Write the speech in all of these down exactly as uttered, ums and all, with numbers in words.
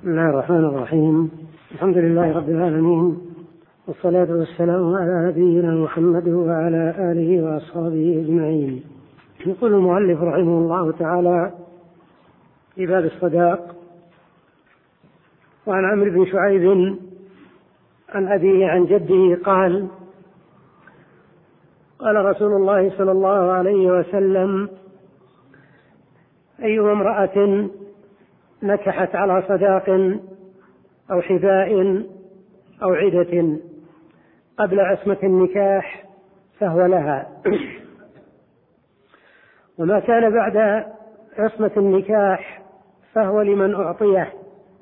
بسم الله الرحمن الرحيم. الحمد لله رب العالمين، والصلاة والسلام على نبينا محمد وعلى آله وأصحابه أجمعين. يقول المؤلف رحمه الله تعالى في باب الصداق: وعن عمرو بن شعيب عن أبيه عن جده قال: قال رسول الله صلى الله عليه وسلم: أي امرأة نكحت على صداق أو حباء أو عدة قبل عصمة النكاح فهو لها، وما كان بعد عصمة النكاح فهو لمن أعطيه،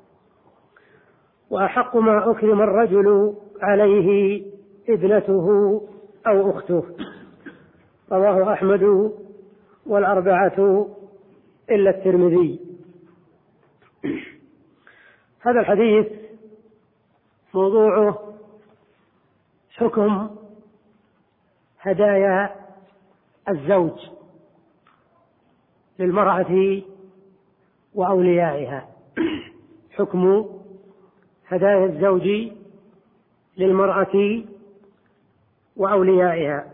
وأحق ما أكرم الرجل عليه ابنته أو أخته. رواه أحمد والأربعة إلا الترمذي. هذا الحديث موضوعه حكم هدايا الزوج للمرأة وأوليائها. حكم هدايا الزوج للمرأة وأوليائها،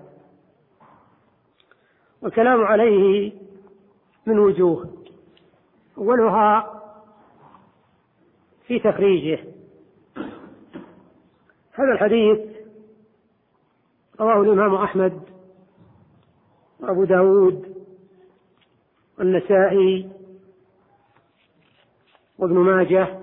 والكلام عليه من وجوه. أولها في تخريجه. هذا الحديث رواه الإمام أحمد وأبو داود والنسائي وابن ماجه،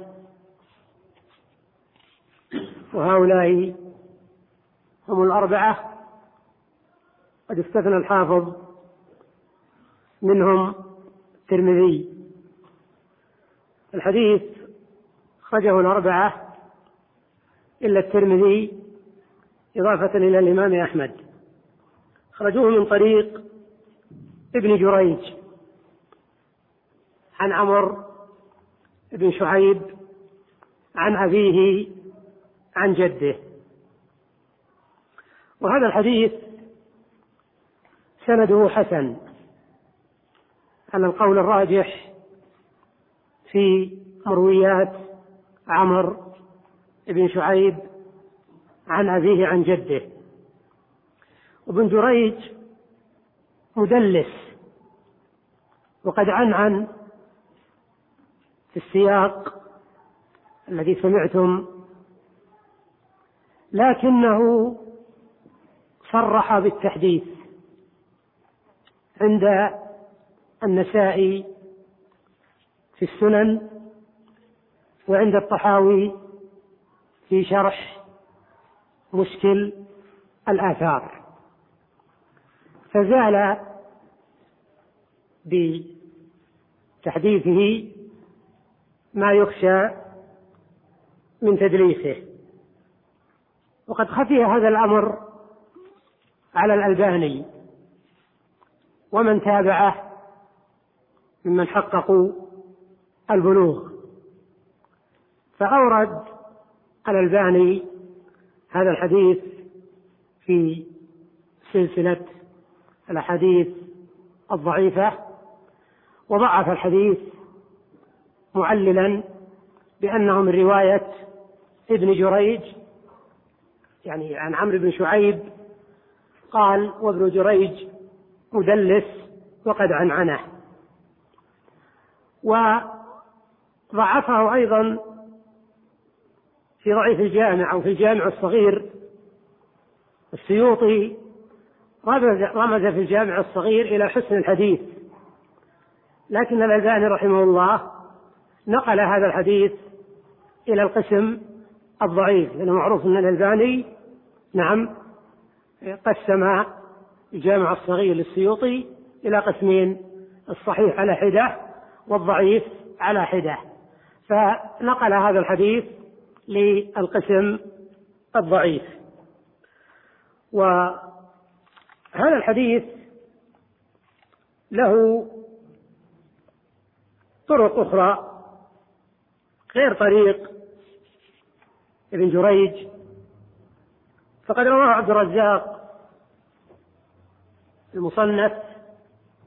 وهؤلاء هم الأربعة، قد استثنى الحافظ منهم الترمذي. الحديث خرجه الأربعة إلا الترمذي إضافة إلى الإمام أحمد. خرجوه من طريق ابن جريج عن عمرو بن شعيب عن أبيه عن جده. وهذا الحديث سنده حسن على القول الراجح في مرويات عمرو بن شعيب عن أبيه عن جده. وابن جريج مدلس، وقد عنعن في السياق الذي سمعتم، لكنه صرح بالتحديث عند النسائي في السنن، وعند الطحاوي في شرح مشكل الآثار، فزال بتحديثه ما يخشى من تدليسه. وقد خفي هذا الأمر على الألباني ومن تابعه ممن حققوا البلوغ، فأورد الألباني هذا الحديث في سلسلة الأحاديث الضعيفة، وضعف الحديث معللا بأنه من رواية ابن جريج، يعني عن عمرو بن شعيب قال: وابن جريج مدلس وقد عنعنه. وضعفه أيضا في ضعيف الجامع أو في الجامع الصغير. السيوطي رمز في الجامع الصغير إلى حسن الحديث، لكن الألباني رحمه الله نقل هذا الحديث إلى القسم الضعيف، لأنه معروف أن الألباني نعم قسم الجامع الصغير للسيوطي إلى قسمين: الصحيح على حدة والضعيف على حدة، فنقل هذا الحديث للقسم الضعيف. وهذا الحديث له طرق أخرى غير طريق ابن جريج، فقد رواه عبد الرزاق المصنف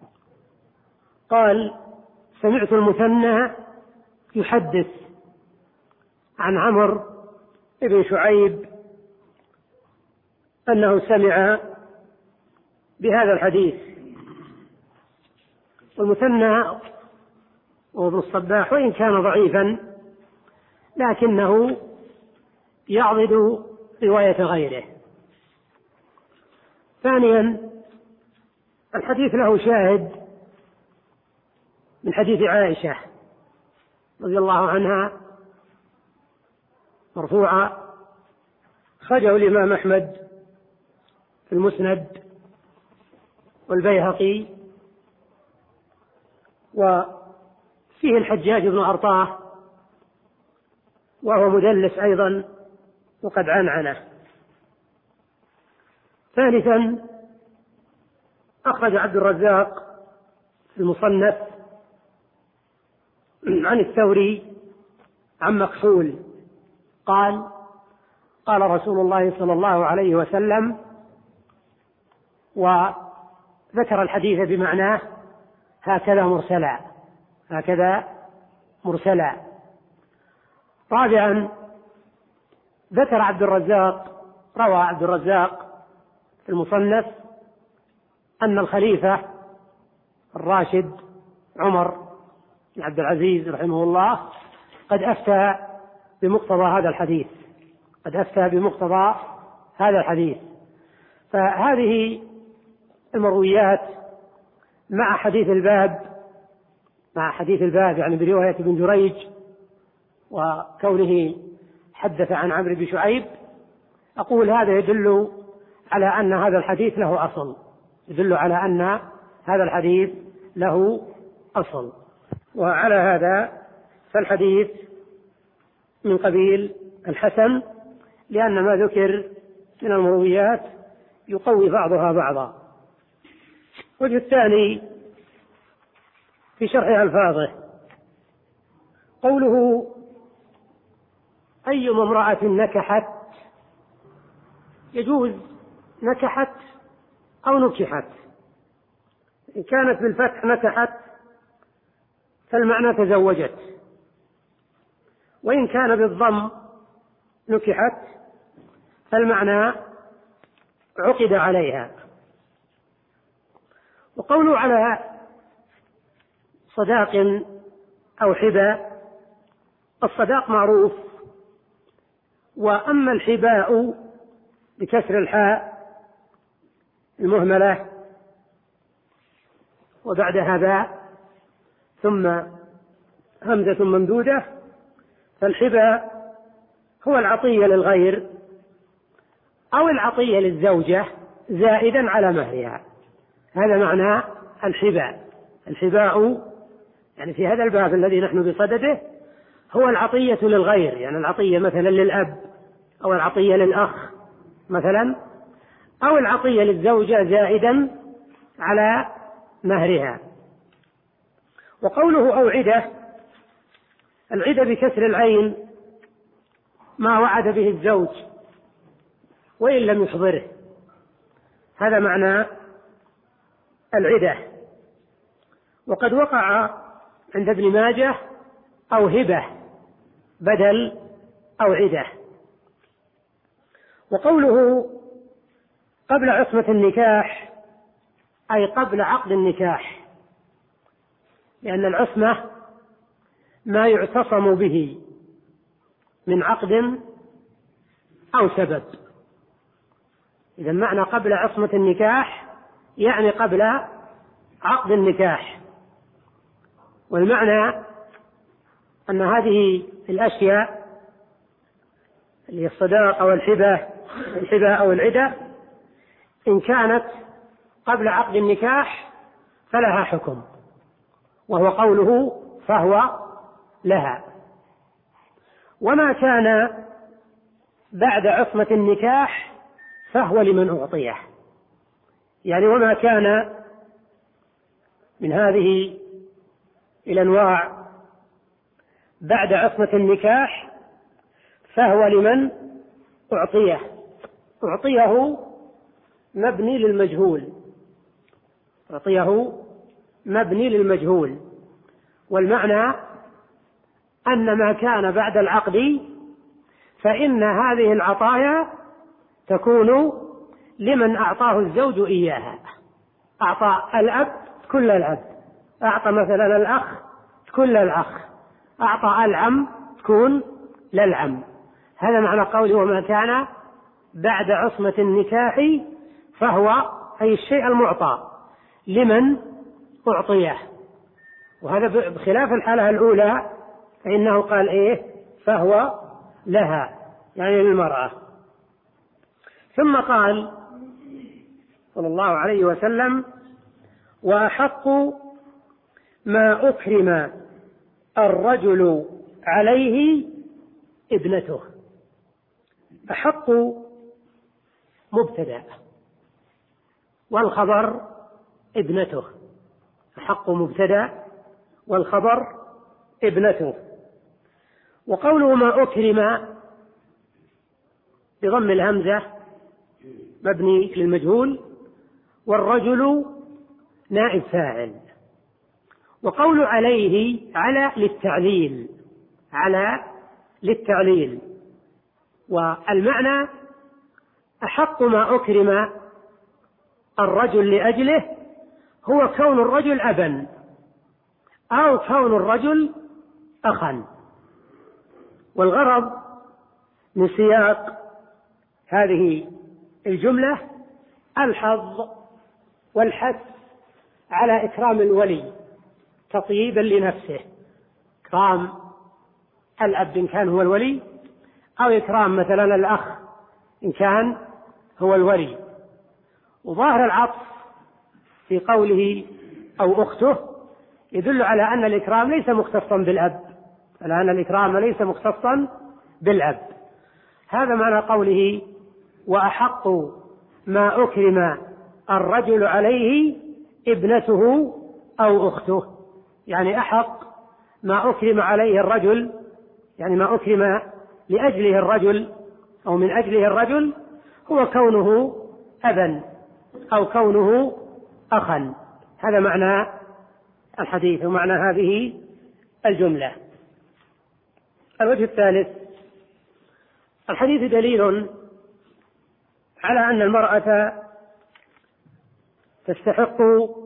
قال: سمعت المثنى يحدث عن عمرو بن شعيب أنه سمع بهذا الحديث. والمثنى وابن الصباح وإن كان ضعيفا لكنه يعضد رواية غيره. ثانيا الحديث له شاهد من حديث عائشة رضي الله عنها مرفوعة، خرجه الإمام أحمد في المسند والبيهقي، وفيه الحجاج بن أرطاه وهو مدلس أيضا وقد عنعنه. ثالثا أخرج عبد الرزاق في المصنف عن الثوري عن مكحول قال قال رسول الله صلى الله عليه وسلم، وذكر الحديث بمعناه هكذا مرسلا هكذا مرسلا. رابعا ذكر عبد الرزاق روى عبد الرزاق في المصنف أن الخليفة الراشد عمر بن عبد العزيز رحمه الله قد أفتى بمقتضى هذا الحديث قد أفتى بمقتضى هذا الحديث. فهذه المرويات مع حديث الباب مع حديث الباب يعني برواية ابن جريج وكونه حدث عن عمرو بن شعيب، أقول هذا يدل على أن هذا الحديث له أصل يدل على أن هذا الحديث له أصل. وعلى هذا فالحديث من قبيل الحسن، لأن ما ذكر من المرويات يقوي بعضها بعضا. الوجه الثاني في شرح ألفاظه قوله أيما امرأة نكحت، يجوز نكحت أو نكحت. إن كانت بالفتح نكحت فالمعنى تزوجت، وإن كان بالضم نكحت فالمعنى عقد عليها. وقوله على صداق أو حباء، الصداق معروف، وأما الحباء بكسر الحاء المهملة وبعدها باء ثم همزة ممدودة، فالحباء هو العطية للغير أو العطية للزوجة زائدا على مهرها. هذا معنى الحباء. الحباء يعني في هذا الباب الذي نحن بصدده هو العطية للغير، يعني العطية مثلا للأب أو العطية للأخ مثلا، أو العطية للزوجة زائدا على مهرها. وقوله أوعدة، العدة بكسر العين ما وعد به الزوج وإن لم يحضره، هذا معنى العدة. وقد وقع عند ابن ماجه أو هبة بدل أوعدة. وقوله قبل عصمة النكاح أي قبل عقد النكاح، لأن العصمة ما يعتصم به من عقد أو سبب. إذا معنى قبل عصمة النكاح يعني قبل عقد النكاح. والمعنى أن هذه الأشياء اللي الصداق أو الحبة الحبة أو العدة إن كانت قبل عقد النكاح فلها حكم، وهو قوله فهو لها. وما كان بعد عصمة النكاح فهو لمن أعطيه، يعني وما كان من هذه الأنواع بعد عصمة النكاح فهو لمن أعطيه. أعطيه مبني للمجهول أعطيه مبني للمجهول والمعنى أن ما كان بعد العقد فإن هذه العطايا تكون لمن أعطاه الزوج إياها. أعطى الأب كل الأب، أعطى مثلا الأخ كل الأخ، أعطى العم تكون للعم. هذا معنى قوله وما كان بعد عصمة النكاح فهو أي الشيء المعطى لمن أعطيه. وهذا بخلاف الحالة الأولى فإنه قال إيه فهو لها يعني للمرأة. ثم قال صلى الله عليه وسلم وأحق ما أكرم الرجل عليه ابنته. أحق مبتدأ والخبر ابنته، أحق مبتدأ والخبر ابنته. وقوله ما أكرم بضم الهمزة مبني للمجهول، والرجل نائب فاعل. وقول عليه على للتعليل، على للتعليل. والمعنى أحق ما أكرم الرجل لأجله هو كون الرجل أبا أو كون الرجل أخا. والغرض من سياق هذه الجملة الحظ والحث على إكرام الولي تطييبا لنفسه، إكرام الأب إن كان هو الولي، أو إكرام مثلا الأخ إن كان هو الولي. وظاهر العطف في قوله أو أخته يدل على أن الإكرام ليس مختصا بالأب، على أن الإكرام ليس مختصا بالأب. هذا معنى قوله وأحق ما أكرم الرجل عليه ابنته أو أخته، يعني أحق ما أكرم عليه الرجل، يعني ما أكرم لأجله الرجل أو من أجله الرجل هو كونه أبا أو كونه أخا. هذا معنى الحديث ومعنى هذه الجملة. الوجه الثالث: الحديث دليل على أن المرأة تستحق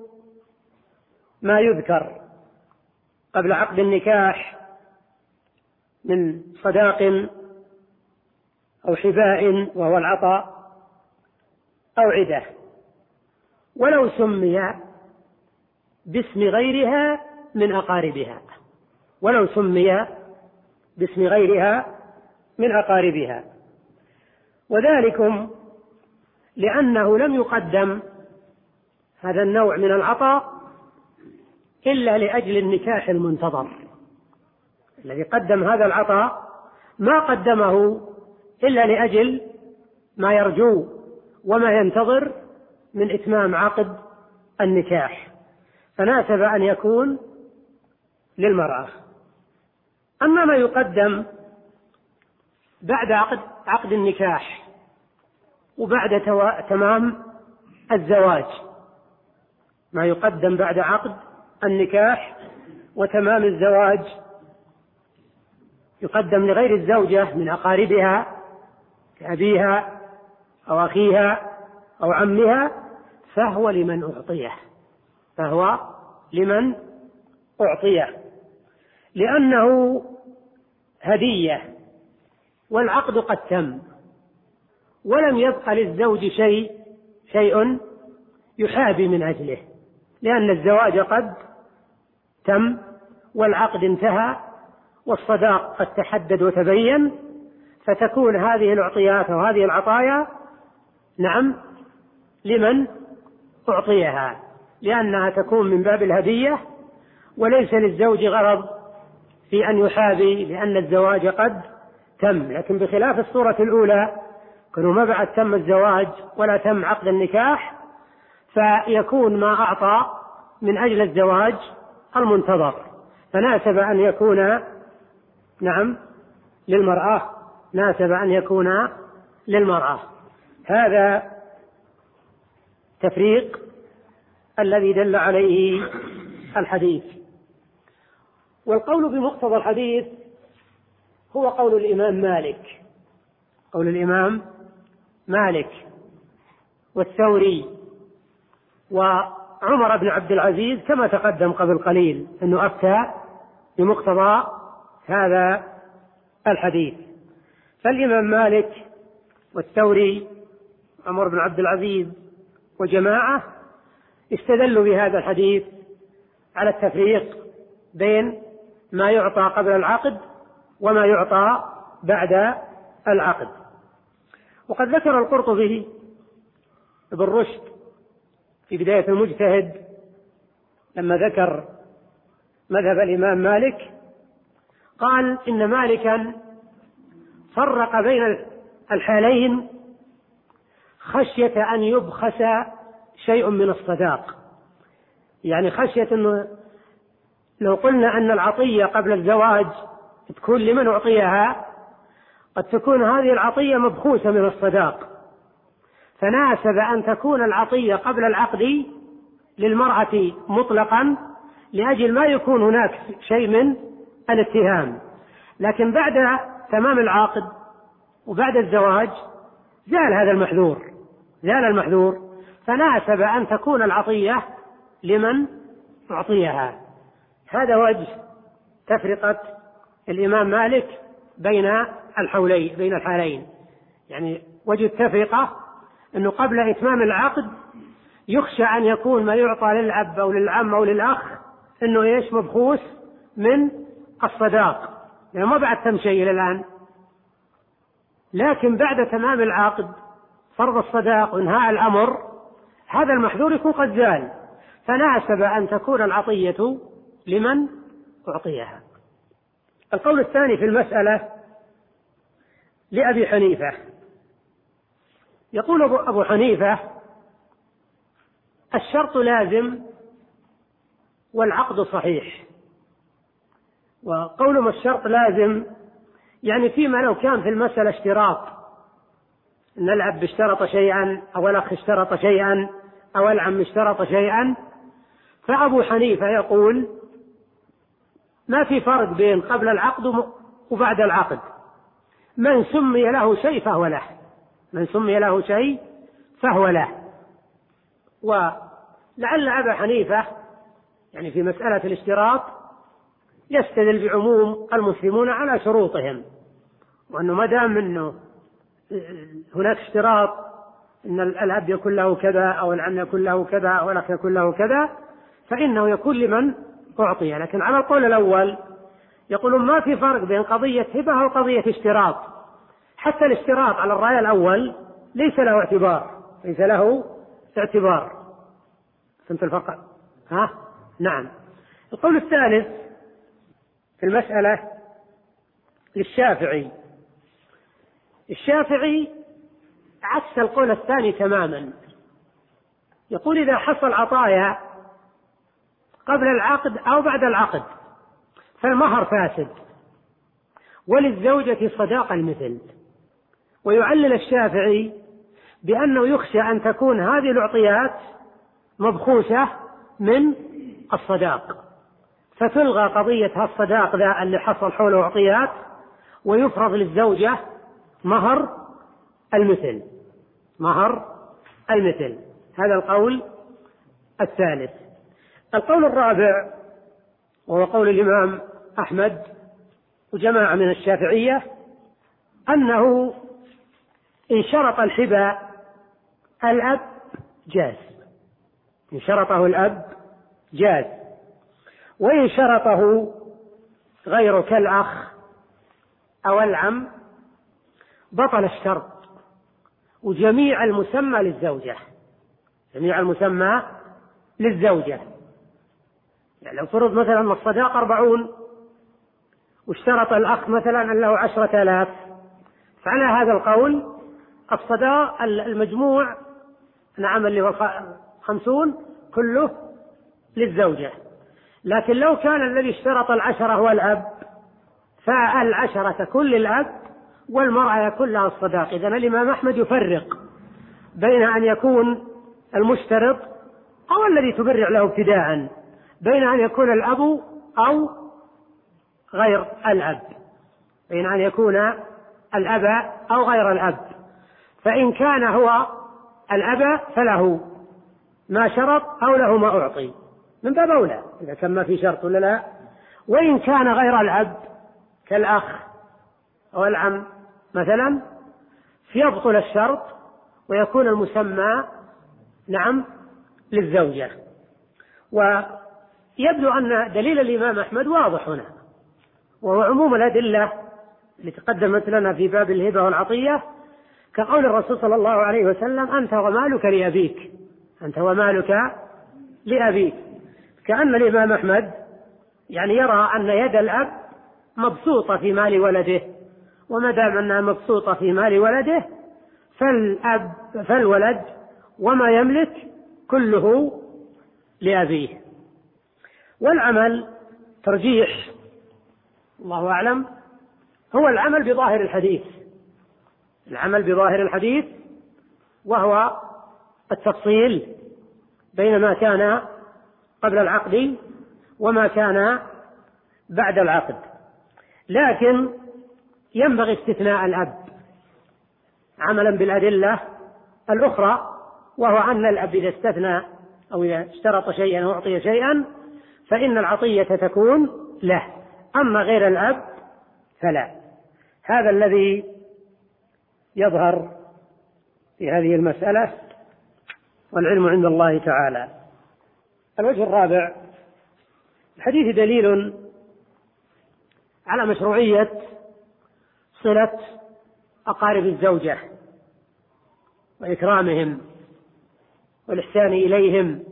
ما يذكر قبل عقد النكاح من صداق أو حباء وهو العطاء أو عدة، ولو سمي باسم غيرها من أقاربها، ولو سمي باسم غيرها من أقاربها. وذلكم لأنه لم يقدم هذا النوع من العطاء إلا لأجل النكاح المنتظر. الذي قدم هذا العطاء ما قدمه إلا لأجل ما يرجو وما ينتظر من إتمام عقد النكاح، فناسب أن يكون للمرأة. أما ما يقدم بعد عقد, عقد النكاح وبعد تمام الزواج، ما يقدم بعد عقد النكاح وتمام الزواج يقدم لغير الزوجة من أقاربها كأبيها أو أخيها أو عمها، فهو لمن أعطيه، فهو لمن أعطيه لأنه هدية، والعقد قد تم ولم يبق للزوج شيء شيء يحابي من أجله، لأن الزواج قد تم والعقد انتهى والصداق قد تحدد وتبين، فتكون هذه الأعطيات وهذه العطايا نعم لمن أعطيها، لأنها تكون من باب الهدية وليس للزوج غرض في أن يحابي لأن الزواج قد تم. لكن بخلاف الصورة الأولى كانوا ما بعد تم الزواج ولا تم عقد النكاح، فيكون ما أعطى من أجل الزواج المنتظر، فناسب أن يكون نعم للمرأة، ناسب أن يكون للمرأة. هذا تفريق الذي دل عليه الحديث. والقول بمقتضى الحديث هو قول الإمام مالك قول الإمام مالك والثوري وعمر بن عبد العزيز كما تقدم قبل قليل أنه أفتى بمقتضى هذا الحديث. فالإمام مالك والثوري عمر بن عبد العزيز وجماعة استدلوا بهذا الحديث على التفريق بين ما يعطى قبل العقد وما يعطى بعد العقد. وقد ذكر القرطبي ابن رشد في بداية المجتهد لما ذكر مذهب الإمام مالك قال إن مالكا فرق بين الحالين خشية أن يبخس شيء من الصداق، يعني خشية أنه لو قلنا أن العطية قبل الزواج تكون لمن أعطيها قد تكون هذه العطية مبخوسة من الصداق، فناسب أن تكون العطية قبل العقد للمرأة مطلقا لأجل ما يكون هناك شيء من الاتهام، لكن بعد تمام العقد وبعد الزواج زال هذا المحذور زال المحذور فناسب أن تكون العطية لمن أعطيها. هذا وجه تفرقة الإمام مالك بين الحولين بين الحالين، يعني وجه التفرقة أنه قبل إتمام العقد يخشى أن يكون ما يعطى للأب أو للعم أو للأخ أنه إيش مبخوس من الصداق، يعني ما بعد تم شيء إلى الآن، لكن بعد تمام العقد فرض الصداق وانهاء الأمر هذا المحذور يكون قد زال، فناسب أن تكون العطية لمن أعطيها. القول الثاني في المسألة لأبي حنيفة، يقول أبو حنيفة الشرط لازم والعقد صحيح. وقولهم الشرط لازم يعني فيما لو كان في المسألة اشتراط أن الأب اشترط شيئا أو الأخ اشترط شيئا أو العم اشترط شيئا، فأبو حنيفة يقول ما في فرق بين قبل العقد وبعد العقد، من سمي له شيء فهو له من سمي له شيء فهو له. ولعل أبا حنيفة يعني في مسألة الاشتراط يستدل بعموم المسلمون على شروطهم، وأنه ما دام أنه هناك اشتراط أن الأب يكون له كذا أو العم يكون له كذا أو الأخ يكون له كذا فإنه يكون لمن أعطي. لكن على القول الأول يقولون ما في فرق بين قضية هبة وقضية اشتراط، حتى الاشتراط على الرأي الأول ليس له اعتبار ليس له اعتبار فهمت الفرق؟ ها؟ نعم. القول الثالث في المسألة للشافعي، الشافعي عكس القول الثاني تماما، يقول إذا حصل عطايا قبل العقد أو بعد العقد فالمهر فاسد وللزوجة صداق المثل. ويعلل الشافعي بأنه يخشى أن تكون هذه العطيات مبخوسة من الصداق فتلغى قضية الصداق ذا اللي حصل حوله عطيات ويفرض للزوجة مهر المثل مهر المثل. هذا القول الثالث. القول الرابع وهو قول الإمام أحمد وجماعة من الشافعية أنه إن شرط الحبا الأب جاز إن شرطه الأب جاز وإن شرطه غير كالأخ أو العم بطل الشرط. وجميع المسمى للزوجة جميع المسمى للزوجة يعني لو فرض مثلا الصداق أربعون واشترط الأخ مثلا أن له عشرة آلاف فعلى هذا القول الصداق المجموع نعم اللي هو خمسون كله للزوجة. لكن لو كان الذي اشترط العشرة هو الأب فالعشرة كل الأب والمرأة يكون لها الصداق. إذن الإمام أحمد يفرق بين أن يكون المشترط أو الذي تبرع له ابتداء بين أن يكون الأب أو غير الأب بين أن يكون الأب أو غير الأب. فإن كان هو الأب فله ما شرط أو له ما أعطي من باب أولى إذا كان ما في شرط ولا لا. وإن كان غير الأب كالأخ أو العم مثلا فيبطل الشرط ويكون المسمى نعم للزوجة. ويبدو أن دليل الإمام أحمد واضح هنا، وهو عموم الأدلة اللي تقدمت لنا في باب الهبة والعطية كقول الرسول صلى الله عليه وسلم أنت ومالك لأبيك، أنت ومالك لأبيك. كأن الإمام أحمد يعني يرى أن يد الأب مبسوطة في مال ولده، وما دام أنها مبسوطة في مال ولده فالأب فالولد وما يملك كله لأبيه. والعمل ترجيح الله أعلم هو العمل بظاهر الحديث، العمل بظاهر الحديث وهو التفصيل بين ما كان قبل العقد وما كان بعد العقد. لكن ينبغي استثناء الأب عملا بالأدلة الأخرى، وهو أن الأب إذا استثنى أو إذا اشترط شيئا أو أعطي شيئا فإن العطية تكون له، أما غير الأب فلا. هذا الذي يظهر في هذه المسألة، والعلم عند الله تعالى. الوجه الرابع: الحديث دليل على مشروعية صلة أقارب الزوجة وإكرامهم والإحسان إليهم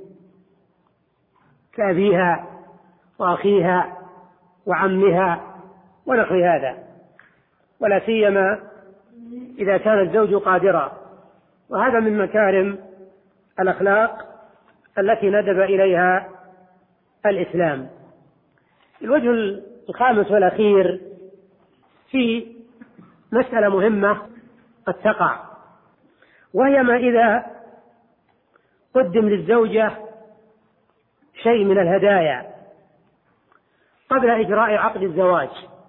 كأبيها وأخيها وعمها ونحو هذا، ولا سيما إذا كان الزوج قادرا، وهذا من مكارم الأخلاق التي ندب إليها الإسلام. الوجه الخامس والأخير في مسألة مهمة قد تقع، وهي ما إذا قدم للزوجة شيء من الهدايا قبل إجراء عقد الزواج،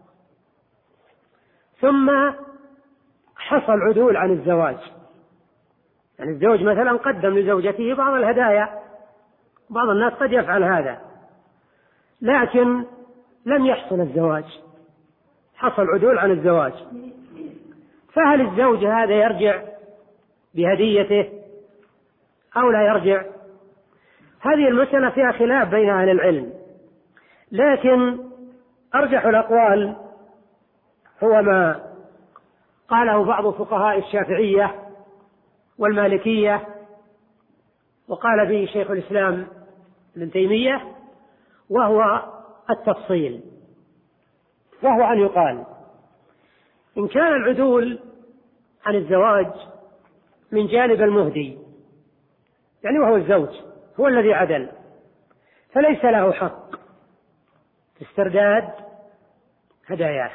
ثم حصل عدول عن الزواج، يعني الزوج مثلا قدم لزوجته بعض الهدايا، بعض الناس قد يفعل هذا، لكن لم يحصل الزواج، حصل عدول عن الزواج، فهل الزوج هذا يرجع بهديته أو لا يرجع؟ هذه المسألة فيها خلاف بين أهل العلم، لكن أرجح الأقوال هو ما قاله بعض فقهاء الشافعية والمالكية، وقال به شيخ الإسلام ابن تيمية، وهو التفصيل، وهو أن يقال إن كان العدول عن الزواج من جانب المهدي، يعني وهو الزوج هو الذي عدل، فليس له حق في استرداد هداياه،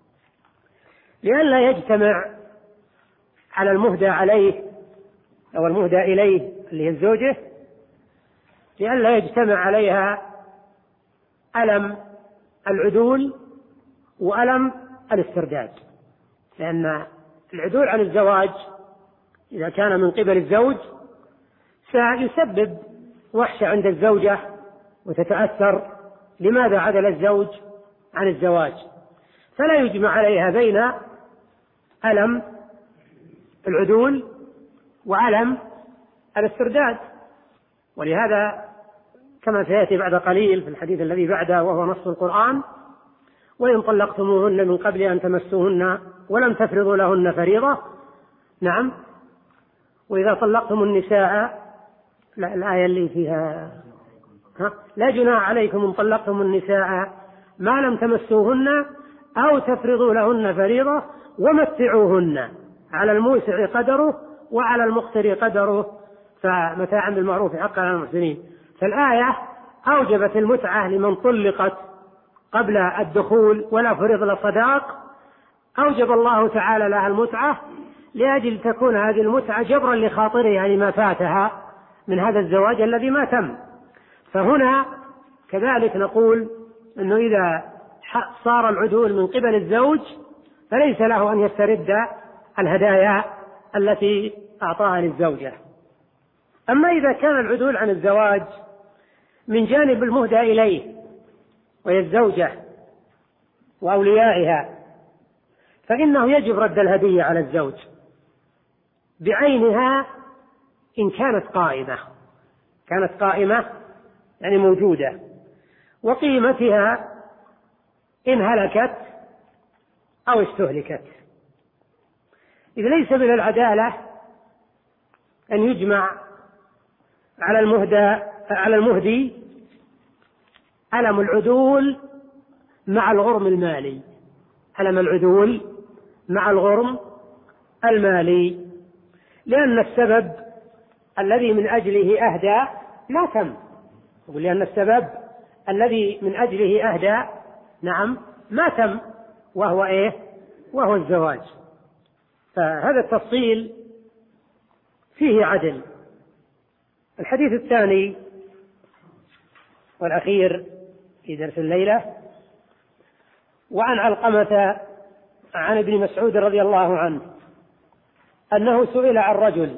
لئلا يجتمع على المهدى عليه أو المهدى إليه اللي هي الزوجة، لئلا يجتمع عليها ألم العدول وألم الاسترداد، لأن العدول عن الزواج إذا كان من قبل الزوج سيسبب وحشة عند الزوجة وتتأثر، لماذا عدل الزوج عن الزواج؟ فلا يجمع عليها بين ألم العدول وألم الاسترداد. ولهذا كما سيأتي بعد قليل في الحديث الذي بعده وهو نص القرآن: وإن طلقتموهن من قبل أن تمسوهن ولم تفرضوا لهن فريضة. نعم. وإذا طلقتم النساء، لا الآية اللي فيها ها؟ لا جناح عليكم إن طلقتم النساء ما لم تمسوهن أو تفرضوا لهن فريضة ومتعوهن على الموسع قدره وعلى المقتر قدره فمتاعا بالمعروف حقا على المحسنين. فالآية أوجبت المتعة لمن طلقت قبل الدخول ولا فرض له صداق، أوجب الله تعالى لها المتعة لأجل تكون هذه المتعة جبرا لخاطرها، يعني ما فاتها من هذا الزواج الذي ما تم. فهنا كذلك نقول أنه إذا صار العدول من قبل الزوج فليس له أن يسترد الهدايا التي أعطاها للزوجة. أما إذا كان العدول عن الزواج من جانب المهدى إليه وهي الزوجة وأوليائها فإنه يجب رد الهدية على الزوج بعينها إن كانت قائمة كانت قائمة يعني موجودة، وقيمتها إن هلكت أو استهلكت. إذ ليس من العدالة أن يجمع على المهدى على المهدي ألم العدول مع الغرم المالي ألم العدول مع الغرم المالي، لأن السبب الذي من أجله أهدى ما تم، لأن السبب الذي من أجله أهدى نعم ما تم، وهو إيه؟ وهو الزواج. فهذا التفصيل فيه عدل. الحديث الثاني والأخير في درس الليلة: وعن علقمة عن ابن مسعود رضي الله عنه أنه سئل عن رجل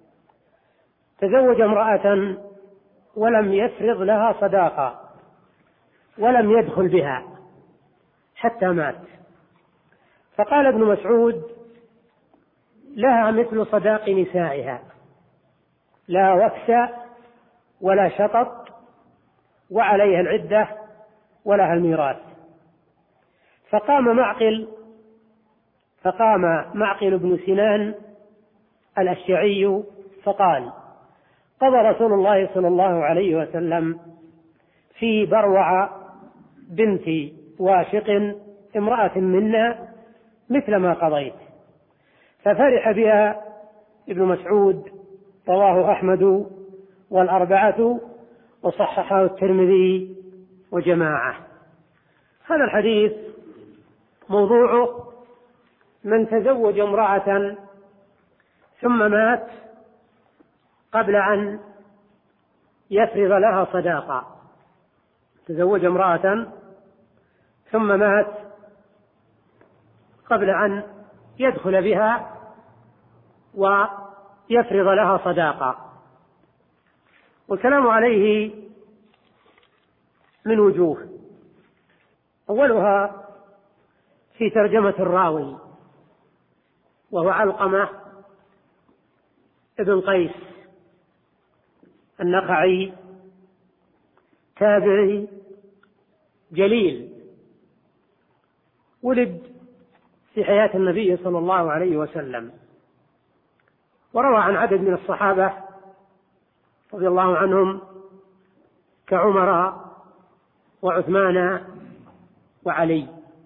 تزوج امرأة ولم يفرض لها صداقة ولم يدخل بها حتى مات، فقال ابن مسعود: لها مثل صداق نسائها، لا وكس ولا شطط، وعليها العدة ولها الميراث. فقام معقل فقام معقل بن سنان الأشجعي فقال: قضى رسول الله صلى الله عليه وسلم في بروع بنت واشق امرأة منا مثل ما قضيت. ففرح بها ابن مسعود، رواه أحمد والأربعة وصححه الترمذي وجماعة. هذا الحديث موضوعه من تزوج امرأة ثم مات قبل أن يفرض لها صداقة، تزوج امرأة ثم مات قبل أن يدخل بها ويفرض لها صداقة. والكلام عليه من وجوه: أولها في ترجمة الراوي وهو علقمة ابن قيس النخعي، تابعي جليل، ولد في حياة النبي صلى الله عليه وسلم، وروى عن عدد من الصحابة رضي الله عنهم كعمر وعثمان وعلي.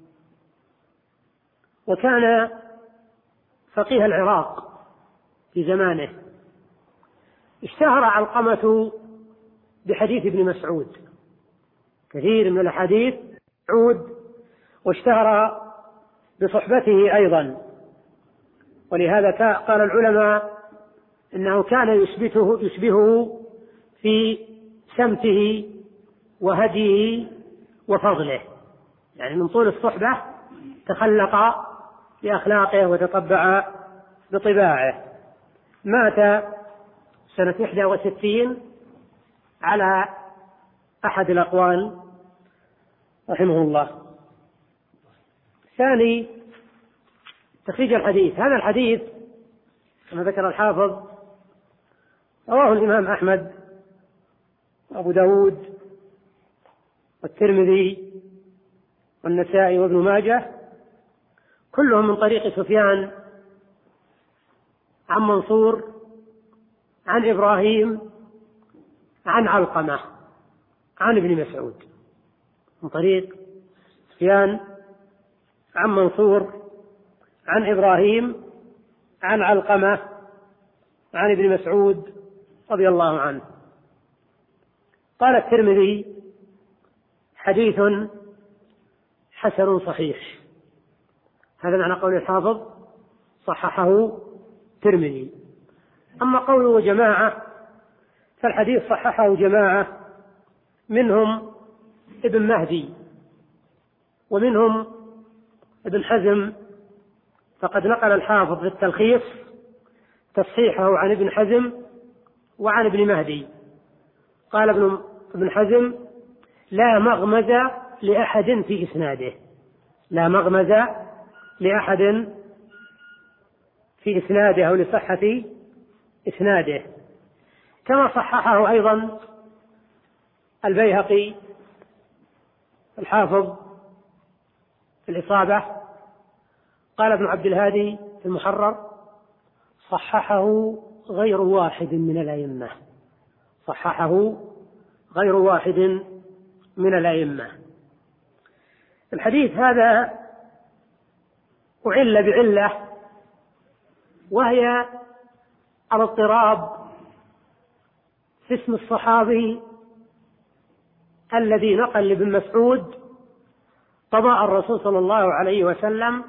وكان فقيه العراق في زمانه. اشتهر علقمة بحديث ابن مسعود، كثير من الحديث مسعود، واشتهر بصحبته أيضا. ولهذا قال العلماء إنه كان يشبهه, يشبهه في سمته وهديه وفضله، يعني من طول الصحبة تخلق بأخلاقه وتطبع بطباعه. مات سنة إحدى وستين على أحد الأقوال رحمه الله. ثاني تخريج الحديث. هذا الحديث كما ذكر الحافظ رواه الإمام أحمد وأبو داود والترمذي والنسائي وابن ماجه، كلهم من طريق سفيان عن منصور عن إبراهيم عن علقمة عن ابن مسعود، من طريق سفيان عن منصور عن إبراهيم عن علقمة عن ابن مسعود رضي الله عنه. قال الترمذي: حديث حسن صحيح. هذا معنى قول الحافظ صححه الترمذي. أما قوله جماعة فالحديث صححه جماعة، منهم ابن مهدي، ومنهم ابن حزم فقد نقل الحافظ في التلخيص تصحيحه عن ابن حزم وعن ابن مهدي. قال ابن ابن حزم: لا مغمز لأحد في إسناده، لا مغمز لأحد في إسناده أو لصحة إسناده. كما صححه أيضا البيهقي الحافظ في الإصابة. قال ابن عبد الهادي في المحرر: صححه غير واحد من الأئمة، صححه غير واحد من الأئمة. الحديث هذا أعل بعلة، وهي الاضطراب في اسم الصحابي الذي نقل لابن مسعود قضاء الرسول صلى الله عليه وسلم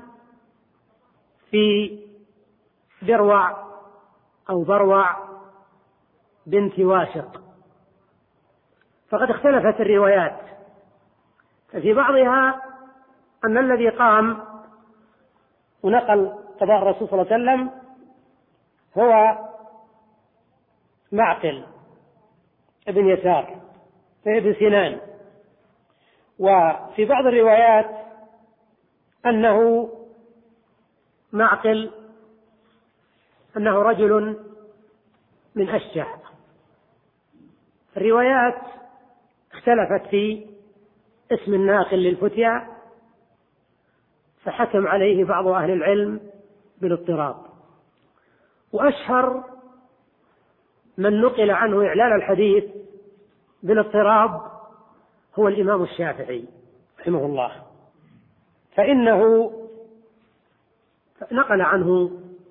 في بروع أو بروع بنت واشق. فقد اختلفت الروايات، ففي بعضها أن الذي قام ونقل قضاء الرسول صلى الله عليه وسلم هو معقل ابن يسار ابن سنان، وفي بعض الروايات أنه معقل أنه رجل من أشجع. الروايات اختلفت في اسم الناقل للفتيا، فحكم عليه بعض أهل العلم بالاضطراب. وأشهر من نقل عنه إعلال الحديث بالاضطراب هو الإمام الشافعي رحمه الله، فإنه نقل عنه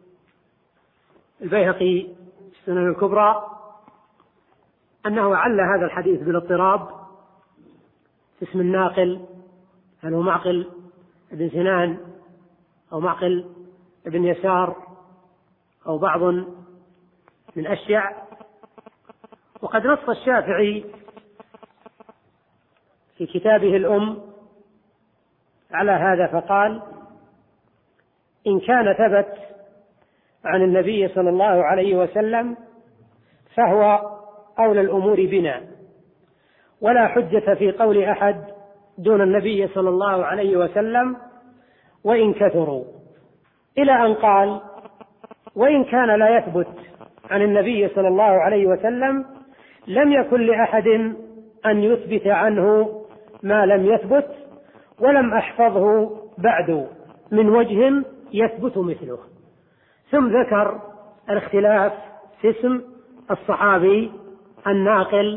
البيهقي السنن الكبرى أنه عل هذا الحديث بالاضطراب في اسم الناقل، هل هو معقل ابن سنان أو معقل ابن يسار أو بعض من أشيع. وقد نص الشافعي في كتابه الأم على هذا فقال: إن كان ثبت عن النبي صلى الله عليه وسلم فهو أولى الأمور بنا، ولا حجة في قول أحد دون النبي صلى الله عليه وسلم وإن كثروا، إلى أن قال: وإن كان لا يثبت عن النبي صلى الله عليه وسلم لم يكن لأحد أن يثبت عنه ما لم يثبت، ولم أحفظه بعد من وجه يثبت مثله. ثم ذكر الاختلاف في اسم الصحابي الناقل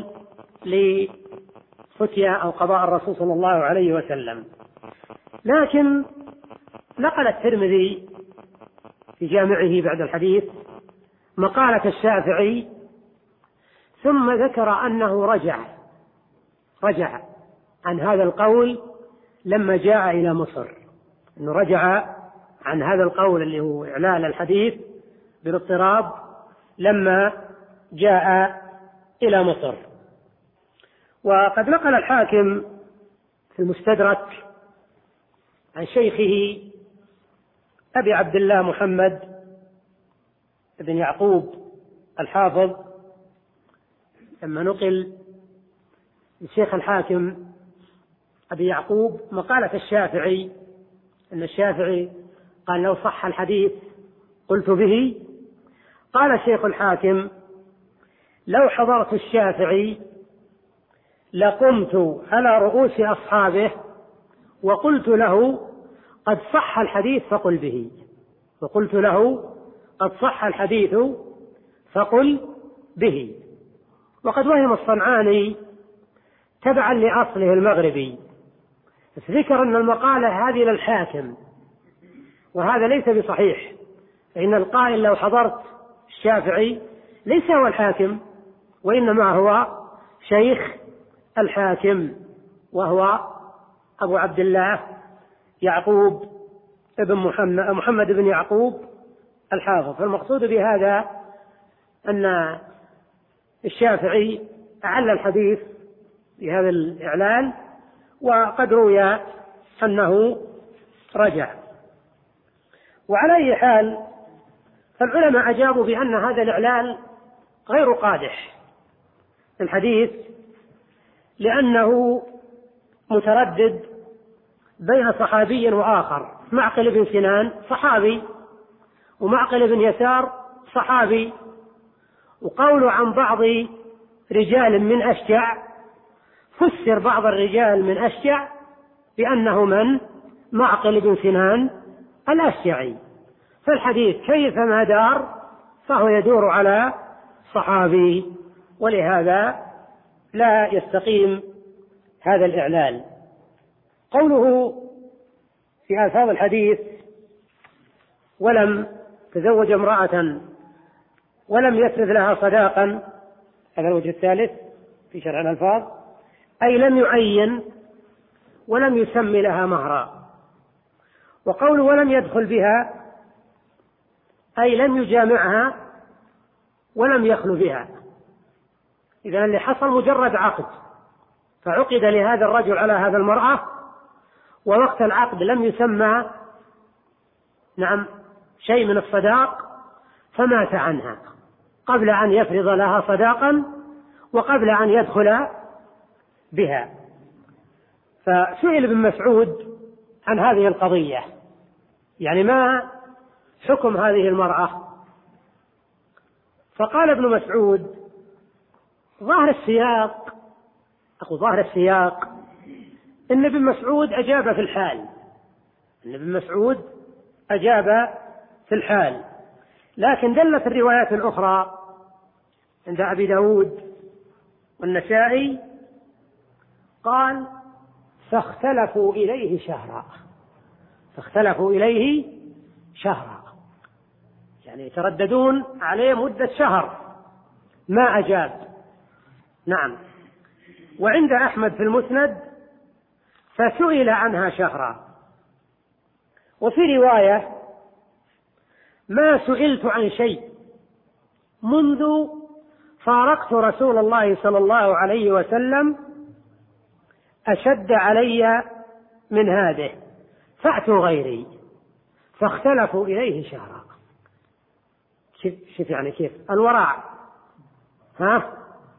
لفتيا أو قضاء الرسول صلى الله عليه وسلم. لكن نقل الترمذي في جامعه بعد الحديث مقالة الشافعي، ثم ذكر أنه رجع رجع عن هذا القول لما جاء إلى مصر، أنه رجع عن هذا القول اللي هو إعلان الحديث بالاضطراب لما جاء إلى مصر. وقد نقل الحاكم في المستدرك عن شيخه أبي عبد الله محمد بن يعقوب الحافظ، لما نقل الشيخ الحاكم أبي يعقوب مقالة الشافعي أن الشافعي قال: لو صح الحديث قلت به. قال الشيخ الحاكم: لو حضرت الشافعي لقمت على رؤوس أصحابه وقلت له: قد صح الحديث فقل به، وقلت له: قد صح الحديث فقل به. وقد وهم الصنعاني تبعا لأصله المغربي، ذكر أن المقالة هذه للحاكم، وهذا ليس بصحيح، فإن القائل لو حضرت الشافعي ليس هو الحاكم، وإنما هو شيخ الحاكم وهو أبو عبد الله يعقوب ابن محمد محمد بن يعقوب الحافظ. فالمقصود بهذا أن الشافعي أعل الحديث بهذا الإعلان، وقد روي أنه رجع. وعلى أي حال فالعلماء أجابوا بأن هذا الإعلال غير قادح في الحديث، لأنه متردد بين صحابي وآخر. معقل بن سنان صحابي، ومعقل بن يسار صحابي، وقول عن بعض رجال من أشجع فسر بعض الرجال من أشجع بأنه من معقل بن سنان الأشجعي، فالحديث كيفما دار فهو يدور على صحابي، ولهذا لا يستقيم هذا الإعلال. قوله في ألفاظ الحديث ولم تزوج امرأة ولم يفرض لها صداقا، هذا الوجه الثالث في شرع الألفاظ، أي لم يعين ولم يسمي لها مهرا. وقوله ولم يدخل بها أي لم يجامعها ولم يخلو بها. إذن اللي حصل مجرد عقد، فعقد لهذا الرجل على هذا المرأة، ووقت العقد لم يسمى نعم شيء من الصداق، فمات عنها قبل أن يفرض لها صداقا وقبل أن يدخل بها. فسئل ابن مسعود عن هذه القضية، يعني ما حكم هذه المرأة؟ فقال ابن مسعود ظاهر السياق أخو ظاهر السياق إن ابن مسعود أجاب في الحال، إن ابن مسعود أجاب في الحال، لكن دلت الروايات الأخرى عند أبي داود والنسائي قال فاختلفوا إليه شهرا، فاختلفوا إليه شهرا، يعني يترددون عليه مدة شهر ما أجاب. نعم. وعند أحمد في المسند فسئل عنها شهرا. وفي رواية ما سئلت عن شيء منذ فارقت رسول الله صلى الله عليه وسلم أشد علي من هذه فأتوا غيري فاختلفوا إليه شهرا. شوف يعني كيف الورع، ها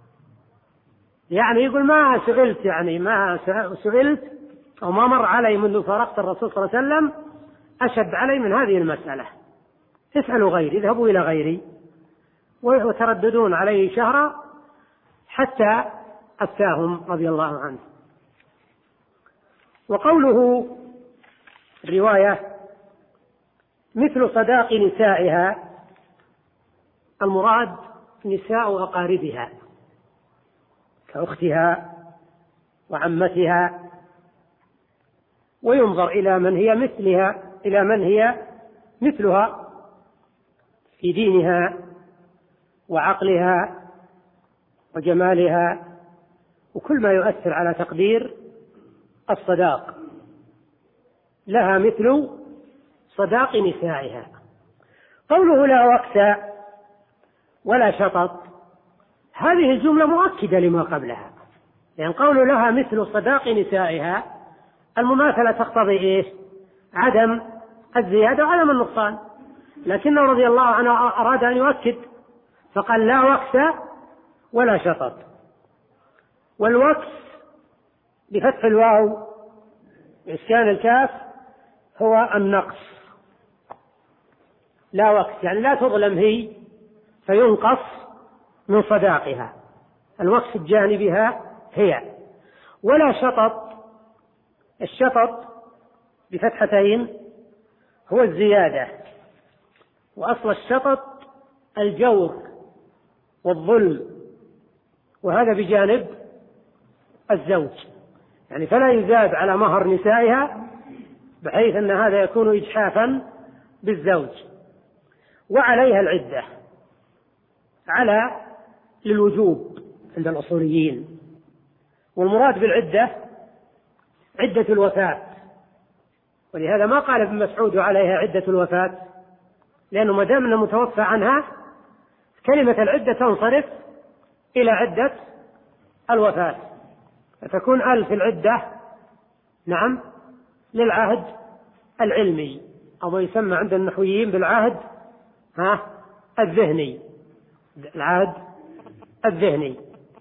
يعني يقول ما سئلت، يعني ما سئلت أو ما مر علي منذ فارقت الرسول صلى الله عليه وسلم أشد علي من هذه المسألة، اسألوا غيري، اذهبوا إلى غيري، وترددون عليه شهرا حتى أفتاهم رضي الله عنه. وقوله الرواية مثل صداق نسائها، المراد نساء أقاربها كأختها وعمتها، وينظر إلى من هي مثلها، إلى من هي مثلها في دينها وعقلها وجمالها وكل ما يؤثر على تقدير الصداق، لها مثل صداق نسائها. قوله لا وقت ولا شطط، هذه الجملة مؤكدة لما قبلها، يعني قوله لها مثل صداق نسائها المماثلة تقتضي إيه؟ عدم الزيادة وعدم النقصان، لكنه رضي الله عنه أراد أن يؤكد فقال لا وقت ولا شطط. والوقت بفتح الواو وإسكان الكاف هو النقص، لا وقت يعني لا تظلم هي فينقص من صداقها، الوقت بجانبها هي. ولا شطط، الشطط بفتحتين هو الزيادة، وأصل الشطط الجور والظلم، وهذا بجانب الزوج، يعني فلا يزاد على مهر نسائها بحيث أن هذا يكون إجحافا بالزوج. وعليها العدة، على للوجوب عند الأصوليين، والمراد بالعدة عدة الوفاة، ولهذا ما قال ابن مسعود عليها عدة الوفاة، لأنه ما دام أنه متوفى عنها كلمة العدة تنصرف إلى عدة الوفاة، فتكون ألف العدة نعم للعهد العلمي، أو ما يسمى عند النحويين بالعهد ها الذهني، العهد الذهني،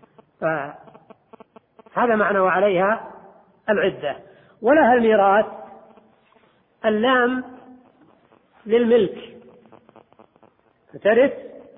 فهذا معنى وعليها العدة. ولها الميراث، اللام للملك، فترث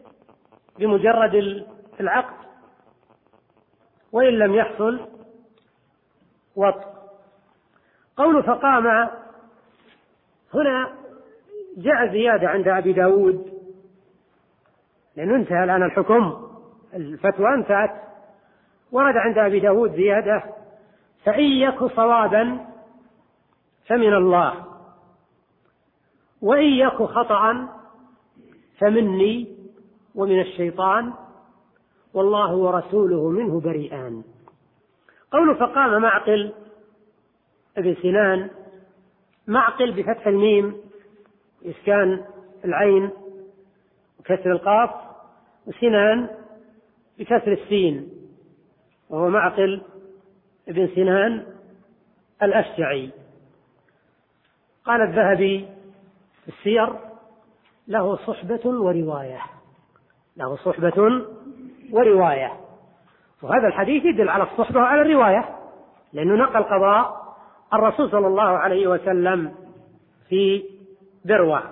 بمجرد العقد وإن لم يحصل وطء. قول فقام هنا جاء زيادة عند أبي داود، لأنه انتهى الآن الحكم، الفتوى انتهت. ورد عند أبي داود زيادة: فإن يك صوابا فمن الله، وإن يك خطأ فمني ومن الشيطان، والله ورسوله منه بريئان. قول فقام معقل ابن سنان، معقل بفتح الميم إسكان العين وكسر القاف، وسنان بكسر السين، وهو معقل ابن سنان الأشجعي. قال الذهبي في السير: له صحبة ورواية، له صحبة ورواية. وهذا الحديث يدل على الصحبة وعلى الرواية، لأنه نقل قضاء الرسول صلى الله عليه وسلم في بروة.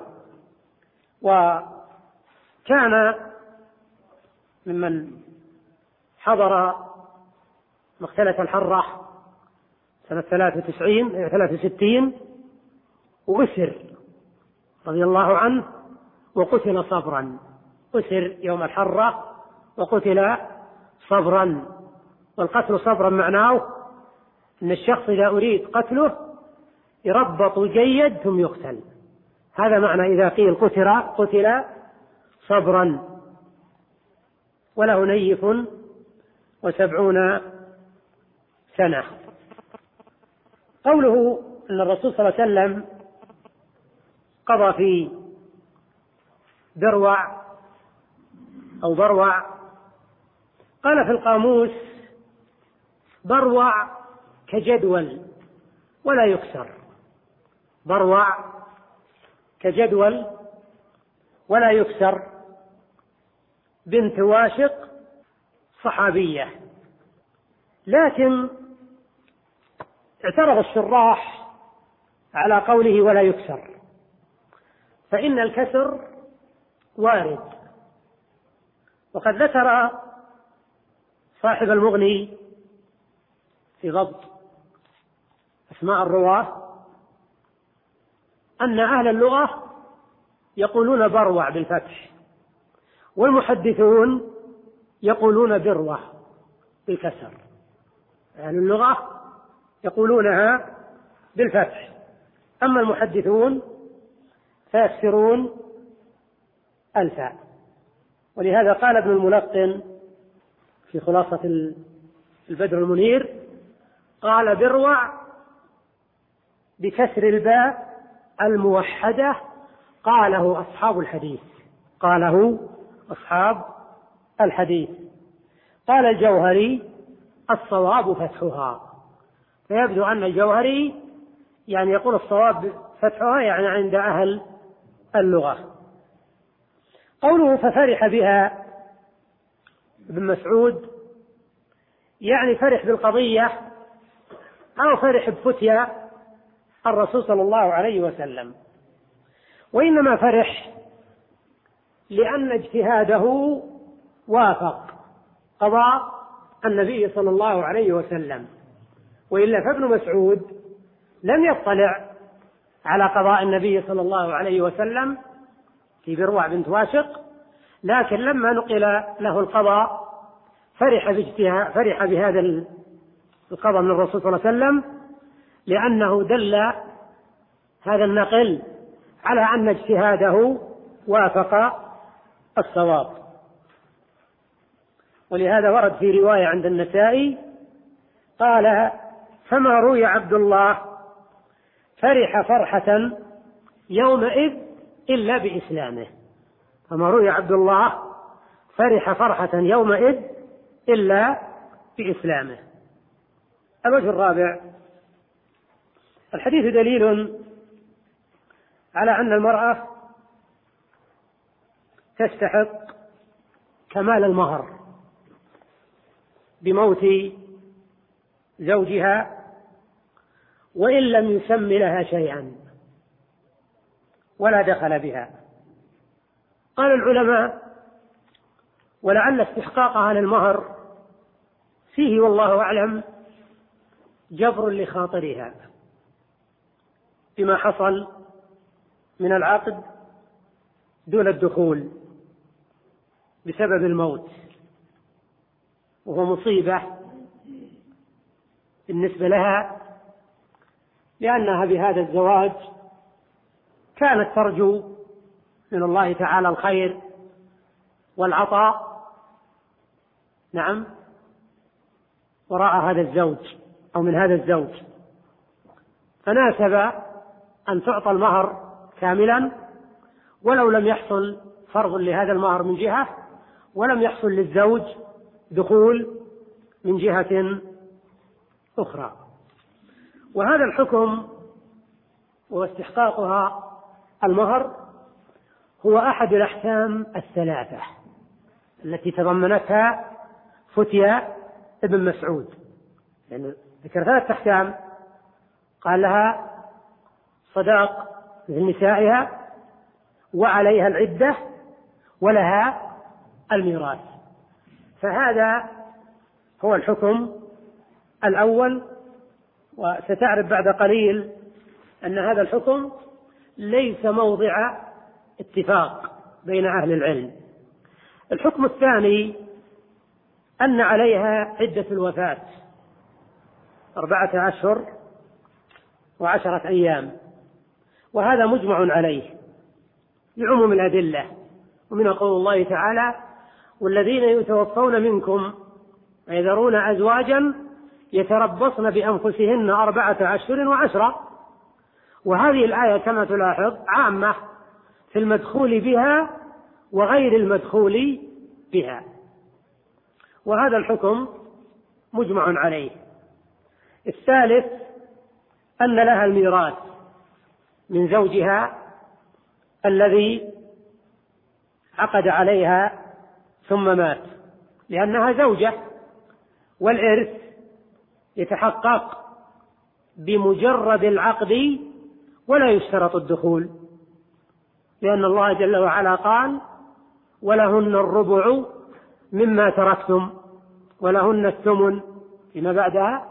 وكان ممن حضر مقتلة الحرة سنة ثلاثة وتسعين ثلاثة وستين، وأسر رضي الله عنه وقتل صبرا، أسر يوم الحرة وقتل صبرا. والقتل صبرا معناه أن الشخص إذا أريد قتله يربط جيد ثم يقتل، هذا معنى إذا قيل قتل قتل صبرا. وله نيف وسبعون سنة. قوله أن الرسول صلى الله عليه وسلم قضى في بروع أو بروع، قال في القاموس: بروع كجدول ولا يكسر، بروع كجدول ولا يكسر. بنت واشق صحابية، لكن اعترض الشراح على قوله ولا يكسر، فإن الكسر وارد. وقد ذكر صاحب المغني في ضبط أسماء الرواة أن أهل اللغة يقولون بروع بالفتح، والمحدثون يقولون بروة بالكسر. أهل اللغة يقولونها بالفتح، أما المحدثون فيكسرون الفاء. ولهذا قال ابن الملقن في خلاصة البدر المنير، قال بروع بكسر الباء الموحدة، قاله أصحاب الحديث، قاله أصحاب الحديث. قال الجوهري: الصواب فتحها. فيبدو أن الجوهري يعني يقول الصواب فتحها يعني عند أهل اللغة. قوله ففرح بها ابن مسعود، يعني فرح بالقضية أو فرح بفتيا الرسول صلى الله عليه وسلم، وإنما فرح لأن اجتهاده وافق قضاء النبي صلى الله عليه وسلم، وإلا فابن مسعود لم يطلع على قضاء النبي صلى الله عليه وسلم في بروع بنت واشق، لكن لما نقل له القضاء فرح باجتهاد فرح بهذا القضاء من الرسول صلى الله عليه وسلم، لأنه دل هذا النقل على أن اجتهاده وافق الصواب. ولهذا ورد في رواية عند النسائي قال: فما روي عبد الله فرح فرحة يومئذ إلا بإسلامه. فما روي عبد الله فرح فرحة يومئذ إلا بإسلامه. الوجه الرابع: الحديث دليل على أن المرأة تستحق كمال المهر بموت زوجها وإن لم يسم لها شيئا ولا دخل بها. قال العلماء: ولعل استحقاقها للمهر فيه والله أعلم جبر لخاطرها بما حصل من العقد دون الدخول بسبب الموت، وهو مصيبة بالنسبة لها، لأنها بهذا الزواج كانت ترجو من الله تعالى الخير والعطاء نعم وراء هذا الزوج أو من هذا الزوج، فناسب أن تعطى المهر كاملا ولو لم يحصل فرض لهذا المهر من جهة ولم يحصل للزوج دخول من جهة أخرى. وهذا الحكم واستحقاقها المهر هو أحد الأحكام الثلاثة التي تضمنتها فتيا ابن مسعود، لأنه ذكر ثلاثة أحكام، قال لها صداق لنسائها وعليها العدة ولها الميراث، فهذا هو الحكم الأول. وستعرف بعد قليل أن هذا الحكم ليس موضع اتفاق بين أهل العلم. الحكم الثاني أن عليها عدة الوفاة أربعة أشهر وعشرة أيام، وهذا مجمع عليه لعموم الأدلة، ومن قول الله تعالى: والذين يتوفون منكم ويذرون أزواجا يتربصن بأنفسهن أربعة أشهر وعشرة. وهذه الآية كما تلاحظ عامة في المدخول بها وغير المدخول بها، وهذا الحكم مجمع عليه. الثالث أن لها الميراث من زوجها الذي عقد عليها ثم مات، لأنها زوجة، والإرث يتحقق بمجرد العقد ولا يشترط الدخول، لأن الله جل وعلا قال: ولهن الربع مما تركتم ولهن الثمن فيما بعدها.